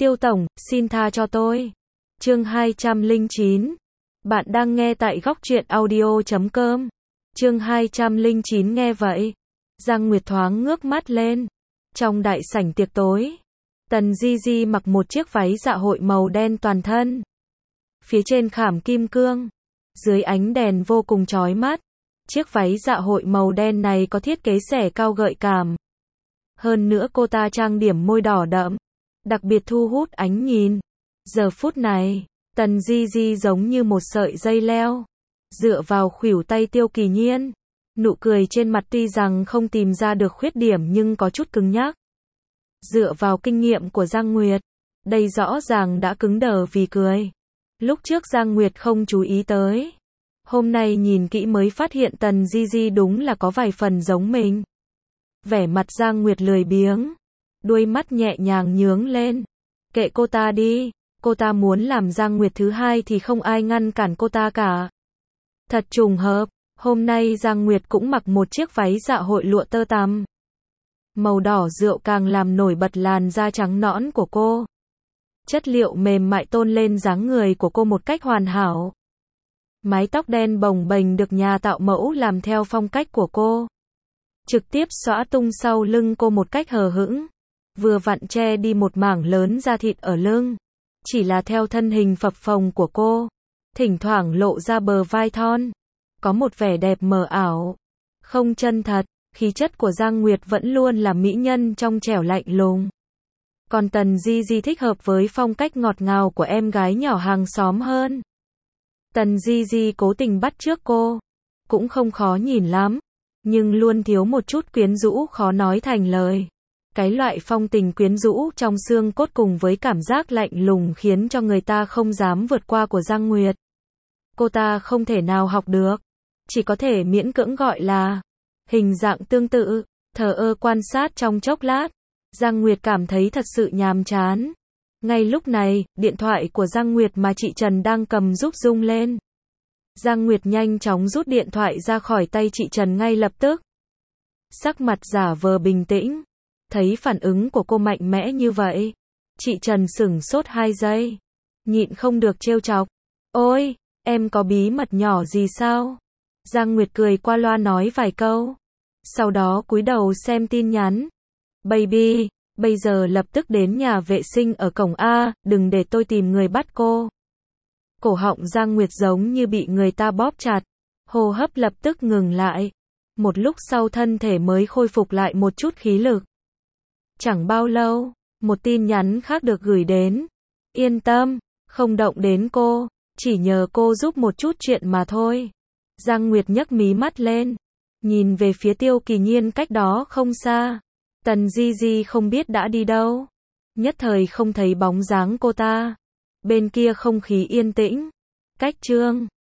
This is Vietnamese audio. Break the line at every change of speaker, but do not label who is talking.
Tiêu tổng, xin tha cho tôi. Chương 209. Bạn đang nghe tại góc truyện audio.com. Chương 209 nghe vậy. Giang Nguyệt thoáng ngước mắt lên. Trong đại sảnh tiệc tối, Tần Di Di mặc một chiếc váy dạ hội màu đen toàn thân. Phía trên khảm kim cương, dưới ánh đèn vô cùng chói mắt. Chiếc váy dạ hội màu đen này có thiết kế xẻ cao gợi cảm. Hơn nữa cô ta trang điểm môi đỏ đậm, đặc biệt thu hút ánh nhìn. Giờ phút này, Tần Di Di giống như một sợi dây leo, dựa vào khuỷu tay Tiêu Kỳ Nhiên. Nụ cười trên mặt tuy rằng không tìm ra được khuyết điểm nhưng có chút cứng nhắc. Dựa vào kinh nghiệm của Giang Nguyệt, đây rõ ràng đã cứng đờ vì cười. Lúc trước Giang Nguyệt không chú ý tới. Hôm nay nhìn kỹ mới phát hiện Tần Di Di đúng là có vài phần giống mình. Vẻ mặt Giang Nguyệt lười biếng, đuôi mắt nhẹ nhàng nhướng lên. Kệ cô ta đi, cô ta muốn làm Giang Nguyệt thứ hai thì không ai ngăn cản cô ta cả. Thật trùng hợp, hôm nay Giang Nguyệt cũng mặc một chiếc váy dạ hội lụa tơ tằm. Màu đỏ rượu càng làm nổi bật làn da trắng nõn của cô. Chất liệu mềm mại tôn lên dáng người của cô một cách hoàn hảo. Mái tóc đen bồng bềnh được nhà tạo mẫu làm theo phong cách của cô. Trực tiếp xõa tung sau lưng cô một cách hờ hững. Vừa vặn che đi một mảng lớn da thịt ở lưng. Chỉ là theo thân hình phập phồng của cô, thỉnh thoảng lộ ra bờ vai thon. Có một vẻ đẹp mờ ảo, không chân thật. Khí chất của Giang Nguyệt vẫn luôn là mỹ nhân trong trẻo lạnh lùng. Còn Tần Di Di thích hợp với phong cách ngọt ngào của em gái nhỏ hàng xóm hơn. Tần Di Di cố tình bắt chước cô, cũng không khó nhìn lắm, nhưng luôn thiếu một chút quyến rũ khó nói thành lời. Cái loại phong tình quyến rũ trong xương cốt cùng với cảm giác lạnh lùng khiến cho người ta không dám vượt qua của Giang Nguyệt. Cô ta không thể nào học được, chỉ có thể miễn cưỡng gọi là hình dạng tương tự. Thờ ơ quan sát trong chốc lát, Giang Nguyệt cảm thấy thật sự nhàm chán. Ngay lúc này, điện thoại của Giang Nguyệt mà chị Trần đang cầm giúp rung lên. Giang Nguyệt nhanh chóng rút điện thoại ra khỏi tay chị Trần ngay lập tức. Sắc mặt giả vờ bình tĩnh. Thấy phản ứng của cô mạnh mẽ như vậy, chị Trần sửng sốt 2 giây. Nhịn không được trêu chọc. Ôi, em có bí mật nhỏ gì sao? Giang Nguyệt cười qua loa nói vài câu. Sau đó cúi đầu xem tin nhắn. Baby, bây giờ lập tức đến nhà vệ sinh ở cổng A, đừng để tôi tìm người bắt cô. Cổ họng Giang Nguyệt giống như bị người ta bóp chặt. Hô hấp lập tức ngừng lại. Một lúc sau thân thể mới khôi phục lại một chút khí lực. Chẳng bao lâu, một tin nhắn khác được gửi đến. Yên tâm, không động đến cô, chỉ nhờ cô giúp một chút chuyện mà thôi. Giang Nguyệt nhấc mí mắt lên, nhìn về phía Tiêu Kỳ Nhiên cách đó không xa. Tần Di Di không biết đã đi đâu. Nhất thời không thấy bóng dáng cô ta. Bên kia không khí yên tĩnh. Cách chương